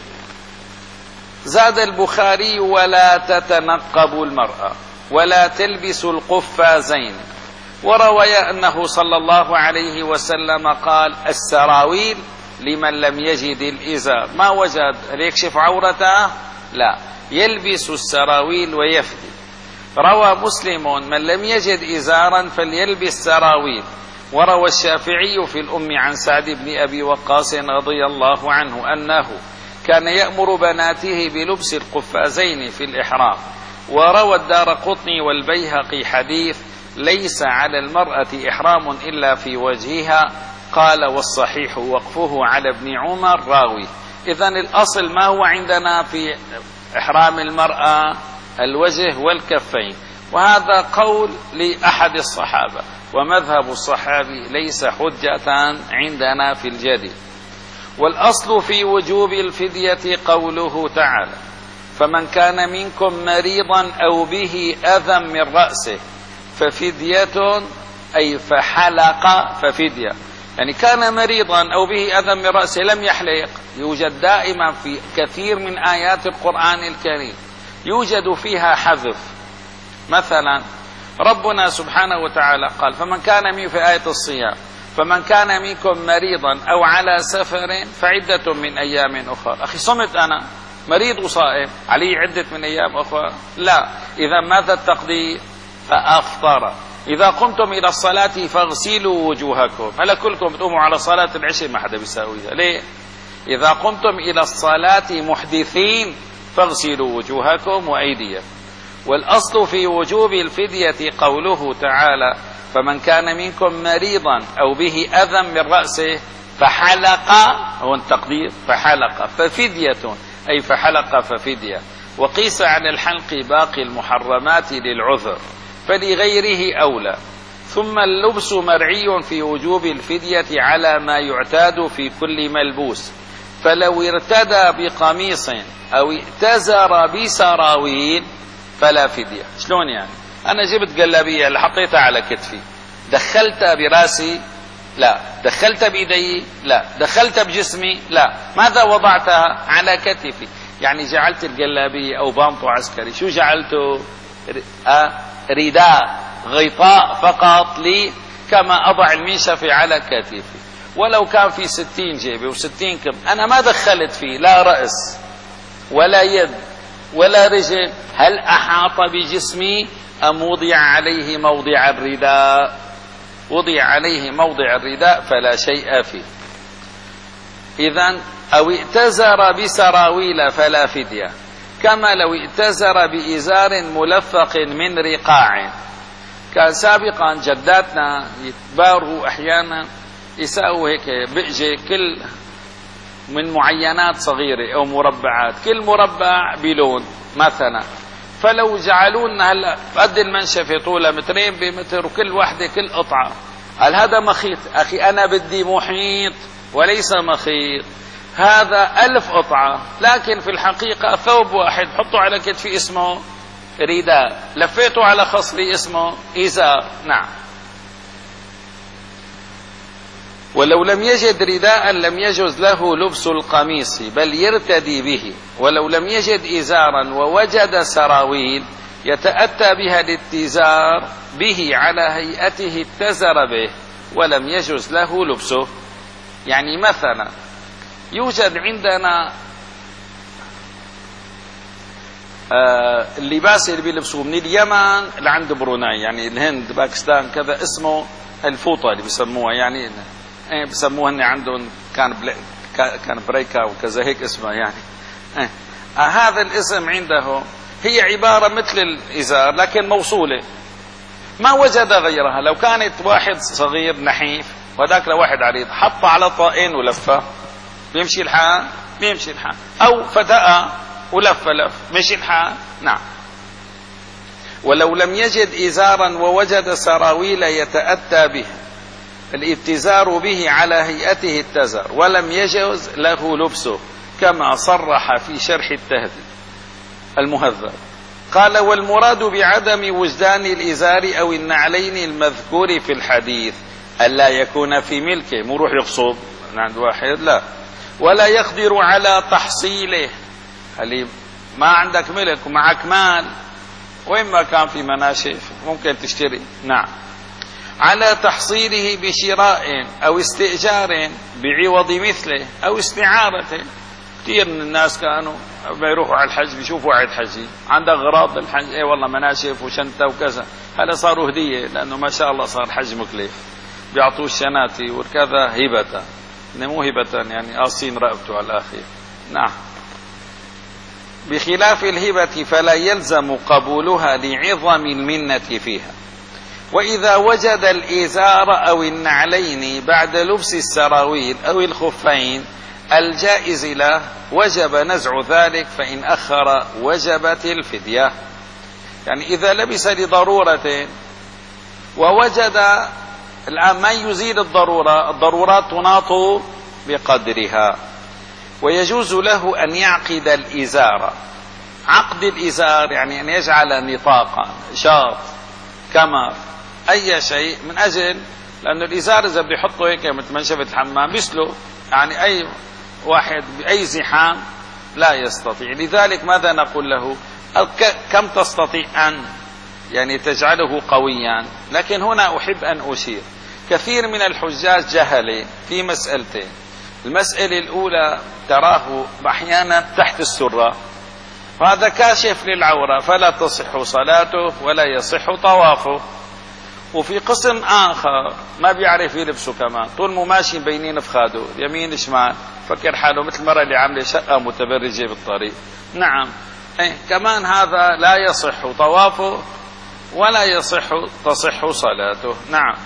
Speaker 1: زاد البخاري ولا تتنقب المرأة ولا تلبس القفازين. وروي أنه صلى الله عليه وسلم قال السراويل لمن لم يجد الإزار، ما وجد ليكشف عورته لا يلبس السراويل ويفدي. روى مسلم من لم يجد إزارا فليلبس سراويل. وروى الشافعي في الأم عن سعد بن أبي وقاص رضي الله عنه أنه كان يأمر بناته بلبس القفازين في الإحرام. وروى الدارقطني والبيهقي حديث ليس على المرأة إحرام إلا في وجهها، قال والصحيح وقفه على ابن عمر راوي. إذن الأصل ما هو عندنا في إحرام المرأة؟ الوجه والكفين، وهذا قول لأحد الصحابة، ومذهب الصحابي ليس حجة عندنا في الجديد. والأصل في وجوب الفدية قوله تعالى فمن كان منكم مريضا أو به أذى من رأسه ففدية أي فحلق ففدية، يعني كان مريضا أو به أذى من رأسه لم يحلق. يوجد دائما في كثير من آيات القرآن الكريم يوجد فيها حذف. مثلا ربنا سبحانه وتعالى قال فمن كان من في آية الصيام فمن كان منكم مريضا أو على سفر فعدة من أيام أخرى. أخي صمت أنا مريض وصائم علي عدة من أيام أخرى؟ لا. إذا ماذا التقدير؟ فأفطر. إذا قمتم إلى الصلاة فاغسلوا وجوهكم. هلا كلكم بتقوموا على صلاة العشاء ما حدا بيساويها ليه؟ إذا قمتم إلى الصلاة محدثين فاغسلوا وجوهكم وأيديكم. والأصل في وجوب الفدية قوله تعالى فمن كان منكم مريضا أو به أذى من رأسه فحلق، هو التقدير فحلق ففدية أي فحلق ففدية. وقيس على الحلق باقي المحرمات للعذر فلغيره أولى. ثم اللبس مرعي في وجوب الفدية على ما يعتاد في كل ملبوس، فلو ارتدى بقميص أو ائتزر بسراويل فلا فدية. شلون يعني؟ أنا جبت قلابية اللي حطيتها على كتفي، دخلتها براسي؟ لا. دخلتها بإيدي؟ لا. دخلتها بجسمي؟ لا. ماذا وضعتها؟ على كتفي. يعني جعلت القلابية أو بانطو عسكري شو جعلته؟ رداء غطاء فقط لي كما أضع المنشفة على كتفي. ولو كان في ستين جيبة وستين كم أنا ما دخلت فيه لا رأس ولا يد ولا رجل، هل أحاط بجسمي أم وضع عليه موضع الرداء؟ وضع عليه موضع الرداء فلا شيء فيه. إذن أو ائتزر بسراويل فلا فدية، كما لو ائتزر بإزار ملفق من رقاع. كان سابقا جداتنا يتباروا أحيانا يساووا هيك بئجة كل من معينات صغيرة أو مربعات، كل مربع بلون مثلا، فلو جعلوا لنا هلا قد المنشفة طولها مترين بمتر وكل واحدة كل قطعة، هل هذا مخيط؟ أخي أنا بدي محيط وليس مخيط. هذا ألف قطعة، لكن في الحقيقة ثوب واحد حطوا على كتفي اسمه رداء، لفيته على خصري اسمه إزار. نعم. ولو لم يجد رداء لم يجوز له لبس القميص بل يرتدي به. ولو لم يجد إزارا ووجد سراويل يتأتى بها الاتزار به على هيئته اتزر به ولم يجوز له لبسه. يعني مثلا يوجد عندنا آه اللباس اللي بيلبسوه من اليمن لعند بروناي، يعني الهند باكستان كذا، اسمه الفوطة اللي بيسموها، يعني ايه بسموها ان عندهم كان بل... كان بريكا وكذا هيك اسمها يعني. ايه. آه هذا الاسم عنده هي عبارة مثل الإزار لكن موصولة، ما وجد غيرها. لو كانت واحد صغير نحيف وذاك لواحد عريض حط على طائن ولفه، بيمشي الحال؟ بيمشي الحال. أو فتأة ولف لف مشي الحال. نعم. ولو لم يجد إزارا ووجد سراويل يتأتى به الاتزار به على هيئته اتزر ولم يجوز له لبسه، كما صرح في شرح التهذيب المهذب. قال: والمراد بعدم وجدان الإزار أو النعلين المذكور في الحديث ألا يكون في ملكه، مو روح يغصب عند واحد، لا، ولا يقدر على تحصيله. اللي ما عندك ملك ومعك مال، وين ما كان في مناشف ممكن تشتري. نعم. على تحصيله بشراء أو استئجار بعوض مثله أو استعارته. كثير من الناس كانوا بيروحوا على الحج بيشوفوا واحد حجي عنده أغراض للحج، اي والله مناشف وشنطة وكذا، هلا صاروا هدية لأنه ما شاء الله صار حج مكلف، بيعطوه الشناتي وكذا هبة، مو هبة يعني قاصين رقبته على الآخر. نعم. بخلاف الهبة فلا يلزم قبولها لعظم المنة فيها. وإذا وجد الإزار أو النعلين بعد لبس السراويل أو الخفين الجائز له وجب نزع ذلك، فإن أخر وجبت الفدية. يعني إذا لبس لضرورة ووجد الآن ما يزيل الضرورة، الضرورات تناط بقدرها، ويجوز له أن يعقد الإزار. عقد الإزار يعني أن يجعل نطاقا، شاط، كمر، أي شيء، من أجل لأنه الإزار إذا بيحطه هيك مثل منشفة الحمام بيسلو، يعني أي واحد بأي زحام لا يستطيع. لذلك ماذا نقول له؟ كم تستطيع أن يعني تجعله قويا؟ لكن هنا أحب أن أشير، كثير من الحجاج جهل في مسألتين. المسألة الأولى تراه أحيانا تحت السرة، وهذا كاشف للعورة فلا تصح صلاته ولا يصح طوافه. وفي قسم آخر ما بيعرف يلبسه كمان، طول ما ماشي بينين فخاده يمين شمال، فكر حاله مثل المرأة اللي عاملة شقة متبرجة بالطريق. نعم. إيه كمان هذا لا يصح طوافه ولا يصح تصح صلاته. نعم.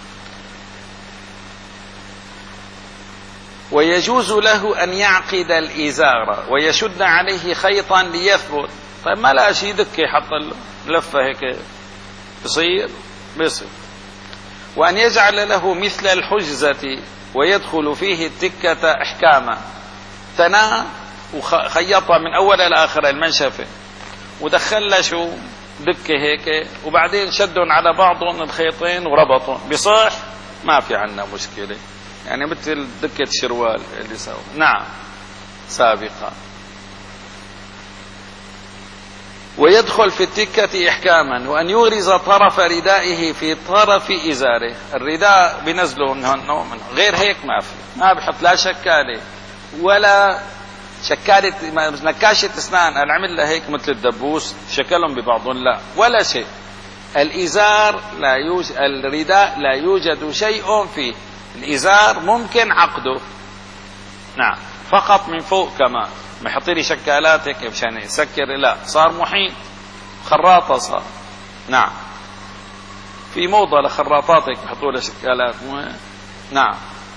Speaker 1: ويجوز له أن يعقد الإزار ويشد عليه خيطا ليثبت. طيب ما لا شيء دكة حط لفة هيك بصير بصير. وأن يجعل له مثل الحجزة ويدخل فيه التكة إحكاما، ثناء وخيطها من أول لآخر المنشفة ودخل له شو دكة هيك، وبعدين شدهم على بعضهم الخيطين وربطهم، بصح ما في عنا مشكلة، يعني مثل دكة شروال اللي سووا. نعم. سابقا. ويدخل في التكة إحكاما، وأن يغرز طرف ردائه في طرف إزاره. الرداء بنزله من هون، غير هيك ما في، ما بحط لا شكالة ولا شكالة نكاشة اسنان أنا عمل لها هيك مثل الدبوس شكلهم ببعضهم، لا ولا شيء. الإزار لا يوجد، الرداء لا يوجد شيء فيه. الإزار ممكن عقده، نعم، فقط من فوق كمان ما يحط لي شكالات هيك مشان يسكر، لا، صار محيط خراطة صار. نعم، في موضة لخراطات هيك يحطوا لها شكالات. نعم.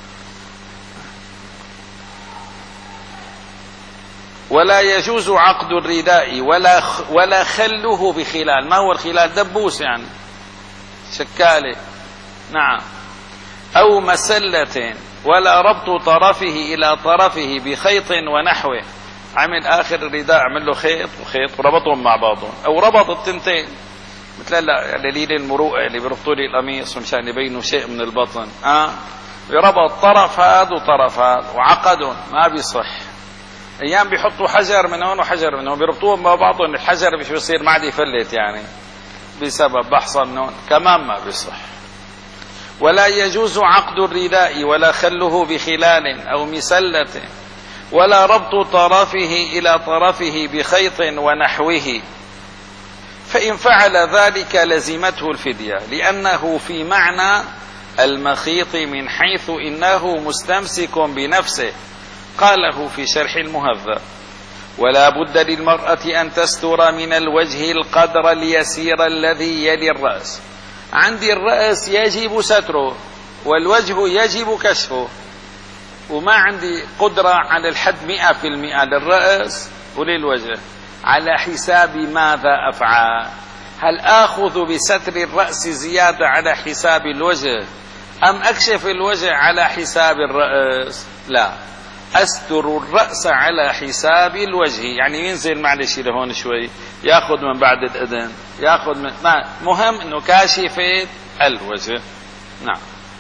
Speaker 1: ولا يجوز عقد الرداء ولا ولا خله بخلال. ما هو الخلال؟ دبوس يعني شكالة. نعم. أو مسلة، ولا ربط طرفه إلى طرفه بخيط ونحوه. عمل آخر الرداء عمل له خيط وخيط وربطهم مع بعضهم، أو ربط التنتين مثل لا دليل المروءة اللي بيربطوا لي القميص مشان يبينوا شيء من البطن. آه بربط طرف هذا وطرف هذا وعقدهم، ما بيصح. أيام بيحطوا حجر من هون وحجر من هون بيربطوهم مع بعضهم، الحجر مش بيصير ما عاد يفلت يعني بسبب بحصة من هون، كمان ما بيصح. ولا يجوز عقد الرداء ولا خله بخلال أو مسلة، ولا ربط طرفه إلى طرفه بخيط ونحوه. فإن فعل ذلك لزمته الفدية، لأنه في معنى المخيط من حيث إنه مستمسك بنفسه. قاله في شرح المهذب: ولا بد للمرأة أن تستر من الوجه القدر اليسير الذي يلي الرأس. عندي الرأس يجب ستره والوجه يجب كشفه، وما عندي قدرة على الحد مئة في المئة للرأس وللوجه. على حساب ماذا أفعل؟ هل آخذ بستر الرأس زيادة على حساب الوجه، أم أكشف الوجه على حساب الرأس؟ لا، أستر الرأس على حساب الوجه. يعني ينزل معلش لهون شوي، ياخذ من بعد الأذن، ياخذ من ما مهم إنه كاشفة الوجه. نعم.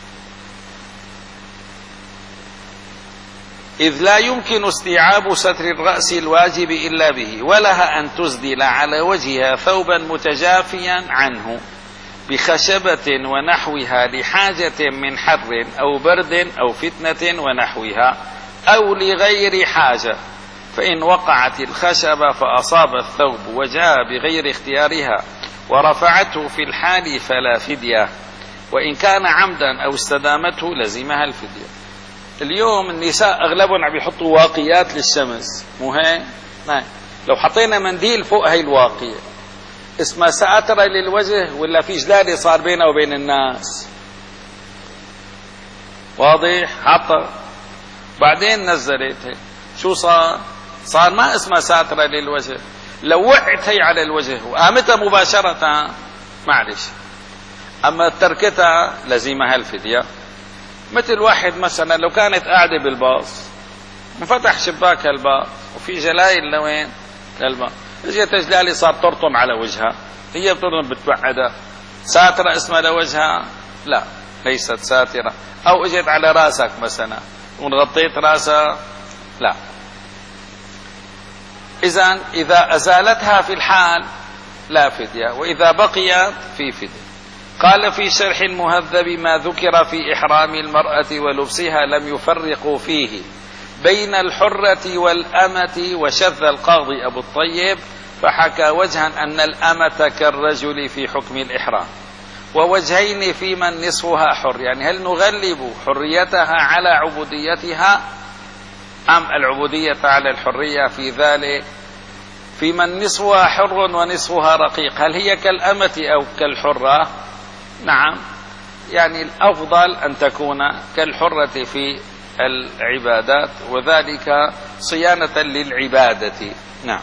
Speaker 1: إذ لا يمكن استيعاب ستر الرأس الواجب إلا به، ولها أن تسدل على وجهها ثوبا متجافيا عنه بخشبة ونحوها لحاجة من حر أو برد أو فتنة ونحوها، أو لغير حاجة. فإن وقعت الخشبة فأصاب الثوب وجاء بغير اختيارها ورفعته في الحال فلا فدية، وإن كان عمدا أو استدامته لزمها الفدية. اليوم النساء أغلبهم عم يحطوا واقيات للشمس، مو هيك؟ لو حطينا منديل فوق هاي الواقية اسمها ساترة للوجه، ولا في جلالة صار بينها وبين الناس؟ واضح؟ حطها بعدين نزلت هيك، شو صار؟ صار ما اسمها ساترة للوجه. لو وقعت هي على الوجه وقامتها مباشرة معلش، أما تركتها لزمها الفدية. مثل واحد مثلا لو كانت قاعدة بالباص انفتح شباك الباص وفي جلايل لوين؟ للباص، اجت جلالة صار ترطم على وجهها، هي بترطم بتبعدها، ساترة اسمها لوجهها؟ لا، ليست ساترة. أو اجت على راسك مثلا ونغطيت راسها؟ لا. إذن إذا أزالتها في الحال لا فدية، وإذا بقيت في فدية. قال في شرح المهذب: ما ذكر في إحرام المرأة ولبسها لم يفرقوا فيه بين الحرة والأمة. وشذ القاضي أبو الطيب فحكى وجها أن الأمة كالرجل في حكم الإحرام، ووجهين في من نصفها حر. يعني هل نغلب حريتها على عبوديتها أم العبودية على الحرية؟ في ذلك في من نصفها حر ونصفها رقيق، هل هي كالأمة أو كالحرة؟ نعم، يعني الأفضل أن تكون كالحرة في العبادات، وذلك صيانة للعبادة. نعم.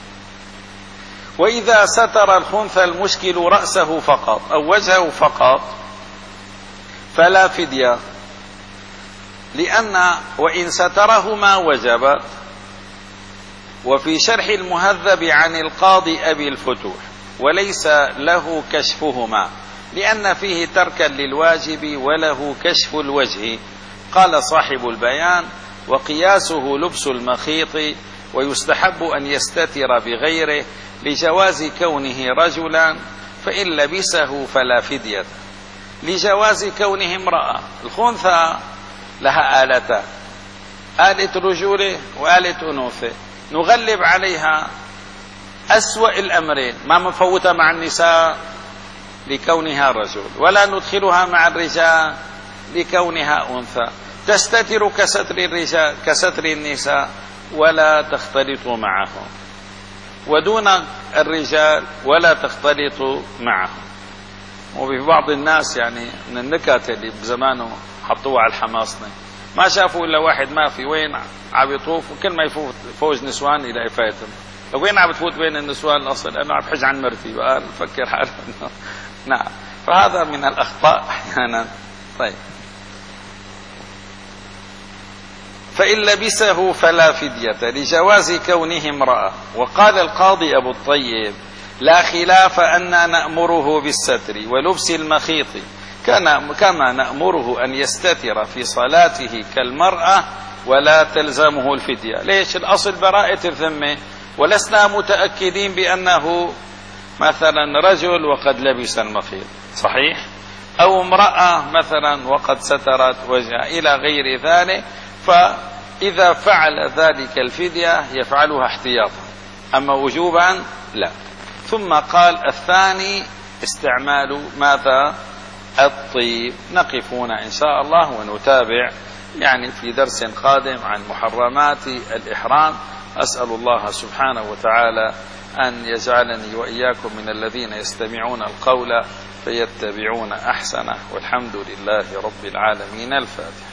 Speaker 1: وإذا ستر الخنثى المشكل رأسه فقط أو وجهه فقط فلا فدية، لأن وإن سترهما وجبت. وفي شرح المهذب عن القاضي أبي الفتوح: وليس له كشفهما، لأن فيه تركا للواجب وله كشف الوجه. قال صاحب البيان: وقياسه لبس المخيط، ويستحب أن يستتر بغيره لجواز كونه رجلا، فإن لبسه فلا فدية. لجواز كونه امرأة، الخنثى لها آلتان، آلة رجوله وآلة أنوثة، نغلب عليها أسوأ الأمرين، ما مفوتها مع النساء لكونها رجل، ولا ندخلها مع الرجال لكونها أنثى، تستتر كستر الرجال كستر النساء ولا تختلط معهم، ودون الرجال ولا تختلط معهم. وفي بعض الناس يعني من النكت اللي بزمانه حطوها على الحماصنة، ما شافوا إلا واحد ما في وين عم يطوف، وكل ما يفوت فوج نسوان إلى فاتهم، وين عم بتفوت بين النسوان الأصل؟ أنه عم بحج عن مرتي بقى نفكر حاله. نعم، فهذا من الأخطاء أحيانا. طيب، فإن لبسه فلا فدية لجواز كونه امرأة. وقال القاضي أبو الطيب: لا خلاف أن نأمره بالستر ولبس المخيط كما نأمره أن يستتر في صلاته كالمرأة ولا تلزمه الفدية. ليش؟ الأصل براءة الذمة، ولسنا متأكدين بأنه مثلا رجل وقد لبس المخيط، صحيح؟ أو امرأة مثلا وقد سترت وجهها إلى غير ذلك، فإذا فعل ذلك الفدية يفعلها احتياطا، أما وجوبا لا. ثم قال: الثاني استعمال ماذا؟ الطيب. نقف هنا إن شاء الله ونتابع يعني في درس قادم عن محرمات الإحرام. أسأل الله سبحانه وتعالى أن يجعلني وإياكم من الذين يستمعون القول فيتبعون أحسنه، والحمد لله رب العالمين. الفاتحة.